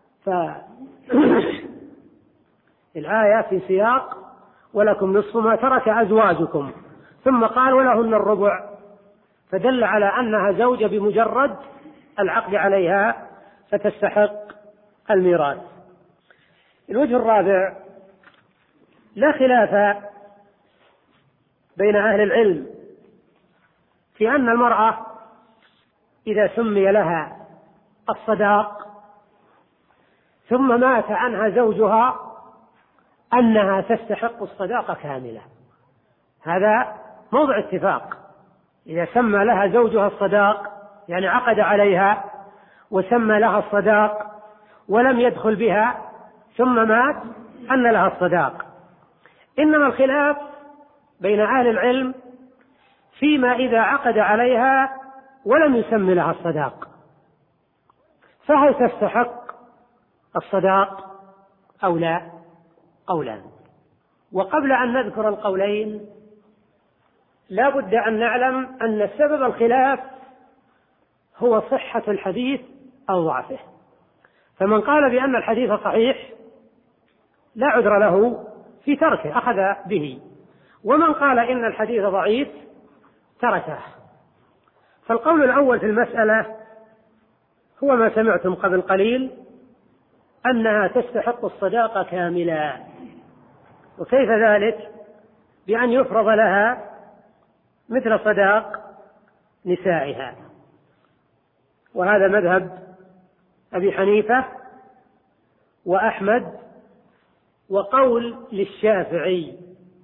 فالآية في سياق ولكم نصف ما ترك أزواجكم، ثم قال ولهن الربع، فدل على أنها زوجة بمجرد العقد عليها فتستحق الميراث. الوجه الرابع: لا خلاف بين أهل العلم في أن المرأة إذا سمي لها الصداق ثم مات عنها زوجها أنها تستحق الصداق كاملة، هذا موضع اتفاق. إذا سمى لها زوجها الصداق يعني عقد عليها وسمى لها الصداق ولم يدخل بها ثم مات أن لها الصداق. إنما الخلاف بين أهل العلم فيما إذا عقد عليها ولم يسمي لها الصداق، فهل تستحق الصداق أو لا؟ قولان. وقبل أن نذكر القولين لا بد أن نعلم أن سبب الخلاف هو صحة الحديث أو ضعفه، فمن قال بأن الحديث صحيح لا عذر له في تركه أخذ به، ومن قال إن الحديث ضعيف تركه. فالقول الأول في المسألة هو ما سمعتم قبل قليل، أنها تستحق الصداقة كاملا. وكيف ذلك؟ بأن يفرض لها مثل صداق نسائها، وهذا مذهب أبي حنيفة وأحمد وقول للشافعي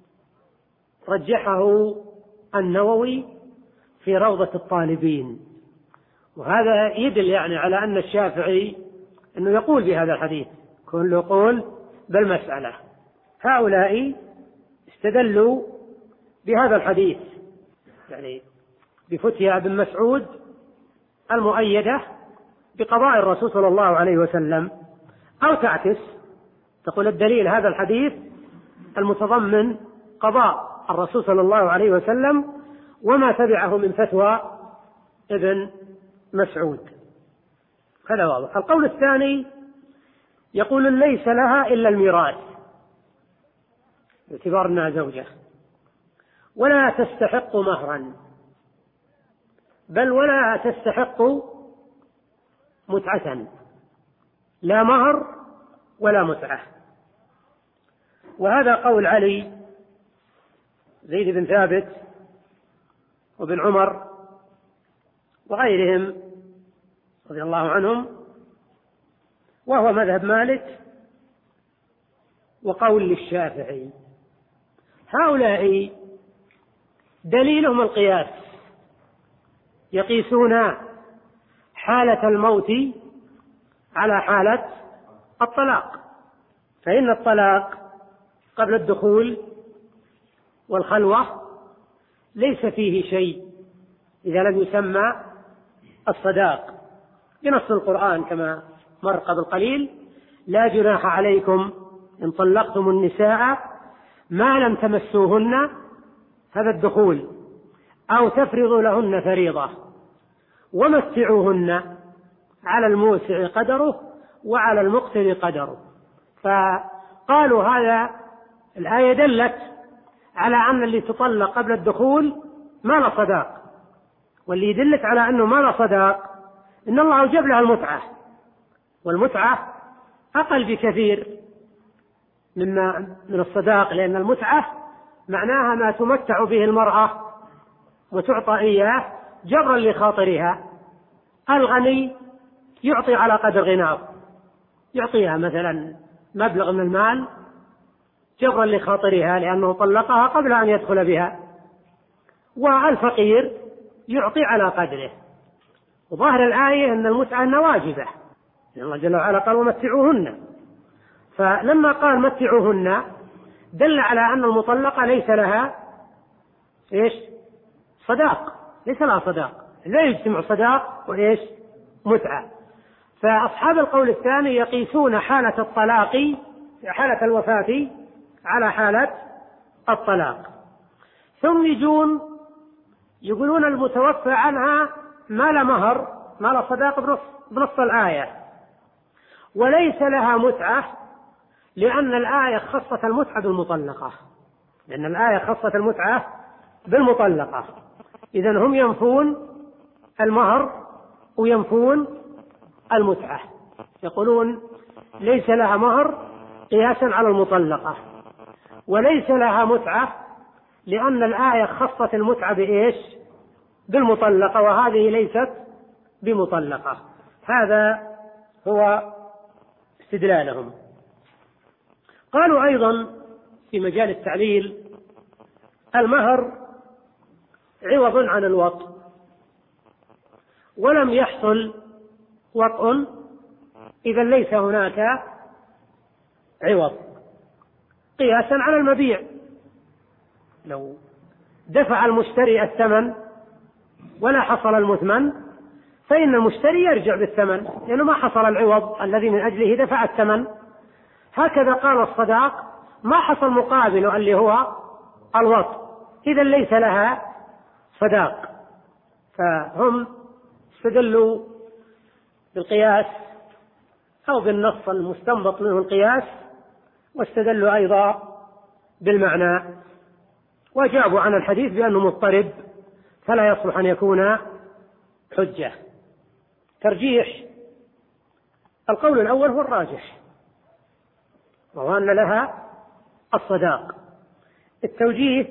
رجحه النووي في روضة الطالبين، وهذا يدل يعني على أن الشافعي أنه يقول بهذا الحديث كل قول بالمسألة. هؤلاء استدلوا بهذا الحديث، يعني بفتيا بن مسعود المؤيدة بقضاء الرسول صلى الله عليه وسلم، أو تعكس تقول الدليل هذا الحديث المتضمن قضاء الرسول صلى الله عليه وسلم وما تبعه من فتوى ابن مسعود. هذا واضح. القول الثاني يقول ليس لها إلا الميراث باعتبار أنها زوجة، ولا تستحق مهرا، بل ولا تستحق متعة، لا مهر ولا متعة. وهذا قول علي زيد بن ثابت وابن عمر وغيرهم رضي الله عنهم، وهو مذهب مالك وقول للشافعي. هؤلاء دليلهم القياس، يقيسون حالة الموت على حالة الطلاق، فإن الطلاق قبل الدخول والخلوة ليس فيه شيء إذا لم يسمى الصداق بنص القرآن كما مر قبل قليل: لا جناح عليكم إن طلقتم النساء ما لم تمسوهن، هذا الدخول، أو تفرضوا لهن فريضة، ومتعوهن على الموسع قدره وعلى المقتر قدره. فقالوا هذا الآية دلت على أن اللي تطلق قبل الدخول ما له صداق، واللي يدلت على أنه ما له صداق إن الله أوجب لها المتعة، والمتعة أقل بكثير مما من الصداق، لأن المتعة معناها ما تمتع به المرأة وتعطى إياه جبرا لخاطرها. الغني يعطي على قدر غناه، يعطيها مثلا مبلغ من المال جبرا لخاطرها لأنه طلقها قبل أن يدخل بها، والفقير يعطي على قدره. وظاهر الآية أن المتعة أنها واجبة، لأن الله جل وعلا قال ومتعوهن، فلما قال متعوهن دل على أن المطلقة ليس لها إيش؟ صداق، ليس لها صداق، لا يجتمع صداق وإيش؟ متعة. فأصحاب القول الثاني يقيسون حالة الطلاق، حالة الوفاة، على حالة الطلاق، ثم يجون يقولون المتوفى عنها ما لا مهر ما لا صداق بنص, بنص الآية، وليس لها متعة لأن الآية خصت المتعة بالمطلقة، لأن الآية خصت المتعة بالمطلقة. إذن هم ينفون المهر وينفون المتعة، يقولون ليس لها مهر قياسا على المطلقة، وليس لها متعة لأن الآية خصت المتعة بإيش؟ بالمطلقة، وهذه ليست بمطلقة. هذا هو استدلالهم. قالوا أيضا في مجال التعليل: المهر عوض عن الوطء، ولم يحصل وطء إذا ليس هناك عوض، قياسا على المبيع. لو دفع المشتري الثمن ولا حصل المثمن فإن المشتري يرجع بالثمن، لأنه ما حصل العوض الذي من أجله دفع الثمن. هكذا قال الصداق ما حصل مقابله اللي هو الوطء، إذا ليس لها صداق. فهم استدلوا بالقياس أو بالنص المستنبط منه القياس، واستدلوا أيضا بالمعنى، وجابوا عن الحديث بأنه مضطرب فلا يصلح أن يكون حجة. ترجيح القول الأول هو الراجح، وهو أن لها الصداق. التوجيه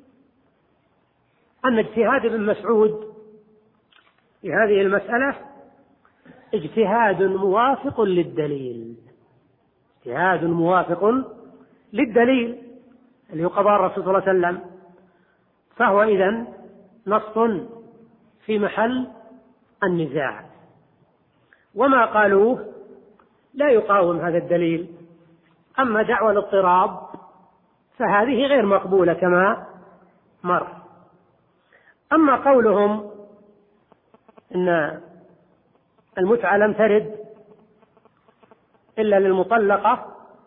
أن اجتهاد ابن مسعود في هذه المسألة اجتهاد موافق للدليل، اجتهاد موافق للدليل اللي هو قضاء الرسول صلى الله عليه وسلم، فهو إذن نص في محل النزاع. وما قالوه لا يقاوم هذا الدليل. أما دعوى الاضطراب فهذه غير مقبولة كما مر. أما قولهم إن المتعة لم ترد إلا للمطلقة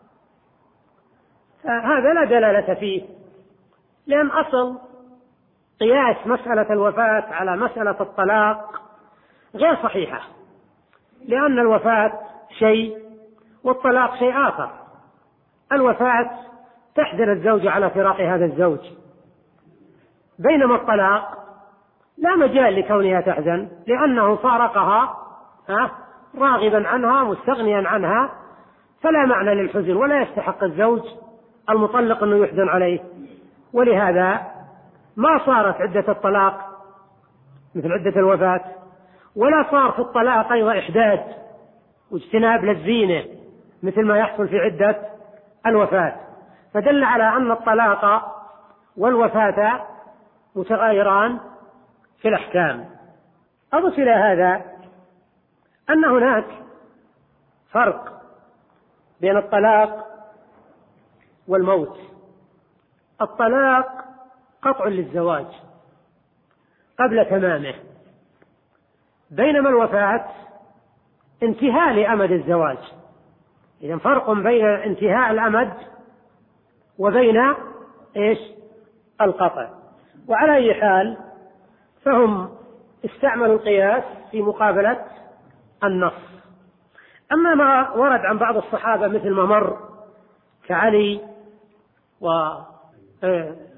فهذا لا دلالة فيه، لأن أصل قياس مسألة الوفاة على مسألة الطلاق غير صحيحة، لأن الوفاة شيء والطلاق شيء آخر. الوفاة تحزن الزوجة على فراق هذا الزوج، بينما الطلاق لا مجال لكونها تحزن، لأنه فارقها راغبا عنها مستغنيا عنها، فلا معنى للحزن ولا يستحق الزوج المطلق أنه يحزن عليه. ولهذا ما صارت عدة الطلاق مثل عدة الوفاة، ولا صار في الطلاق أيضا إحداد واجتناب للزينة مثل ما يحصل في عدة الوفاة، فدل على أن الطلاق والوفاة متغايران في الأحكام. أضف إلى هذا أن هناك فرق بين الطلاق والموت. الطلاق قطع للزواج قبل تمامه، بينما الوفاة انتهاء لأمد الزواج. إذن فرق بين انتهاء الأمد وبين إيش؟ القطع. وعلى أي حال فهم استعملوا القياس في مقابلة النص. أما ما ورد عن بعض الصحابة مثل ما مر كعلي وزيد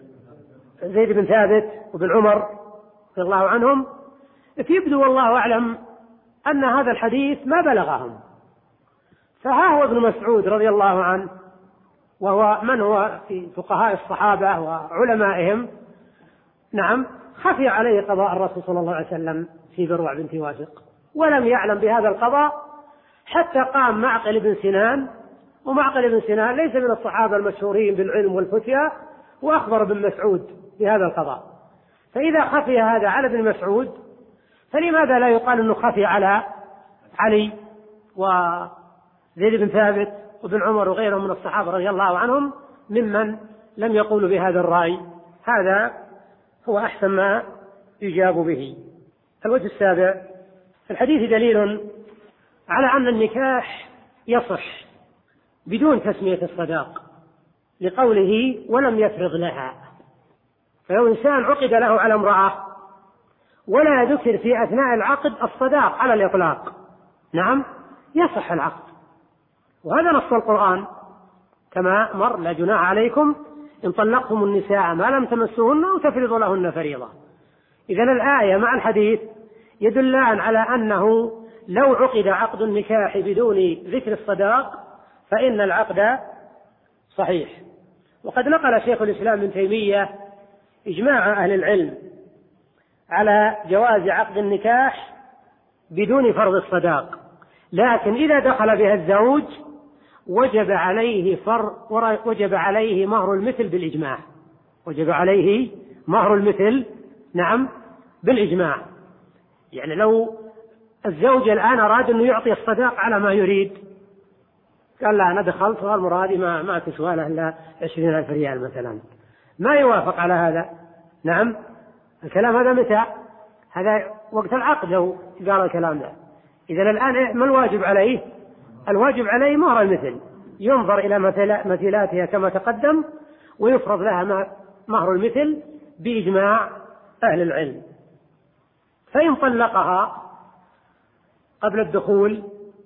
بن ثابت وابن عمر رضي الله عنهم، فيبدو والله أعلم أن هذا الحديث ما بلغهم. فها هو ابن مسعود رضي الله عنه، وهو من هو في فقهاء الصحابة وعلمائهم، نعم، خفي عليه قضاء الرسول صلى الله عليه وسلم في بروع بنت واثق، ولم يعلم بهذا القضاء حتى قام معقل بن سنان، ومعقل بن سنان ليس من الصحابة المشهورين بالعلم والفتيا، وأخبر ابن مسعود بهذا القضاء. فإذا خفي هذا على ابن مسعود فلماذا لا يقال أنه خفي على علي وزيد بن ثابت وابن عمر وغيرهم من الصحابة رضي الله عنهم ممن لم يقولوا بهذا الرأي؟ هذا هو أحسن ما يجاب به. الوجه السابع: الحديث دليل على أن النكاح يصح بدون تسمية الصداق، لقوله ولم يفرض لها. فلو إنسان عقد له على امرأة ولا ذكر في أثناء العقد الصداق على الإطلاق، نعم، يصح العقد، وهذا نص القرآن كما مر: لا جناح عليكم إن طلقتم النساء ما لم تمسوهن أو تفرضوا لهن فريضة. إذن الآية مع الحديث يدلان على أنه لو عقد عقد النكاح بدون ذكر الصداق فإن العقد صحيح. وقد نقل شيخ الإسلام ابن تيمية إجماع أهل العلم على جواز عقد النكاح بدون فرض الصداق، لكن إذا دخل بها الزوج وجب عليه فر وجب عليه مهر المثل بالإجماع، وجب عليه مهر المثل، نعم، بالإجماع. يعني لو الزوج الآن أراد أنه يعطي الصداق على ما يريد، قال لا أنا دخلت والمرادي ما ما تسوى له إلا عشرين ألف ريال مثلا، ما يوافق على هذا. نعم، الكلام هذا متى؟ هذا وقت العقد لو قال الكلام ده. إذا الآن ما الواجب عليه؟ الواجب عليه مهر المثل، ينظر إلى مثيلاتها كما تقدم ويفرض لها مهر المثل بإجماع أهل العلم. فإن طلقها قبل الدخول،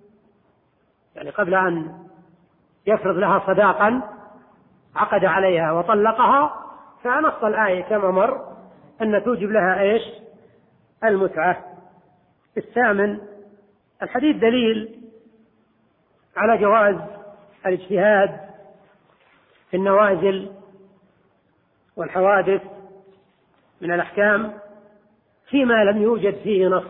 يعني قبل أن يفرض لها صداقا، عقد عليها وطلقها، فنص الآية كما مر أن توجب لها إيش؟ المتعة. الثامن: الحديث دليل على جواز الاجتهاد في النوازل والحوادث من الأحكام فيما لم يوجد فيه نص،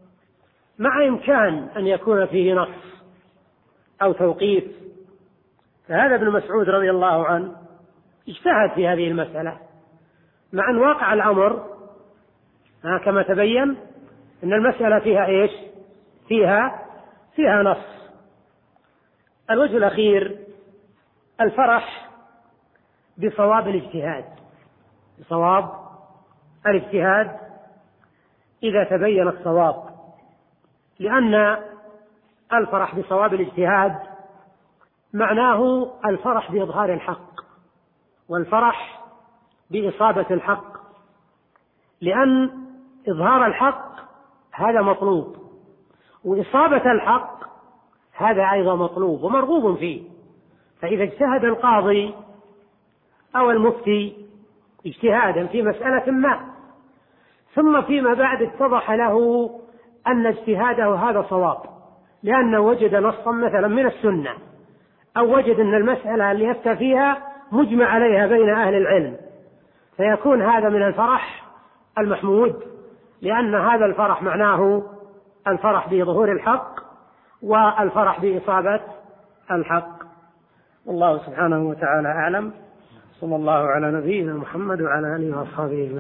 مع إمكان أن يكون فيه نص أو توقيف. فهذا ابن مسعود رضي الله عنه اجتهد في هذه المسألة، مع أن واقع الأمر كما تبين أن المسألة فيها إيش؟ فيها فيها نص. الوجه الأخير: الفرح بصواب الاجتهاد، بصواب الاجتهاد إذا تبين الصواب، لأن الفرح بصواب الاجتهاد معناه الفرح بإظهار الحق والفرح بإصابة الحق، لأن إظهار الحق هذا مطلوب، وإصابة الحق هذا أيضا مطلوب ومرغوب فيه. فإذا اجتهد القاضي أو المفتي اجتهادا في مسألة ما، ثم فيما بعد اتضح له أن اجتهاده هذا صواب لأنه وجد نصا مثلا من السنة، أو وجد أن المسألة اللي يفتى فيها مجمع عليها بين أهل العلم، فيكون هذا من الفرح المحمود، لأن هذا الفرح معناه الفرح بظهور الحق والفرح بإصابة الحق. والله سبحانه وتعالى أعلم. صلى الله على نبينا محمد وعلى آله وأصحابه أجمعين.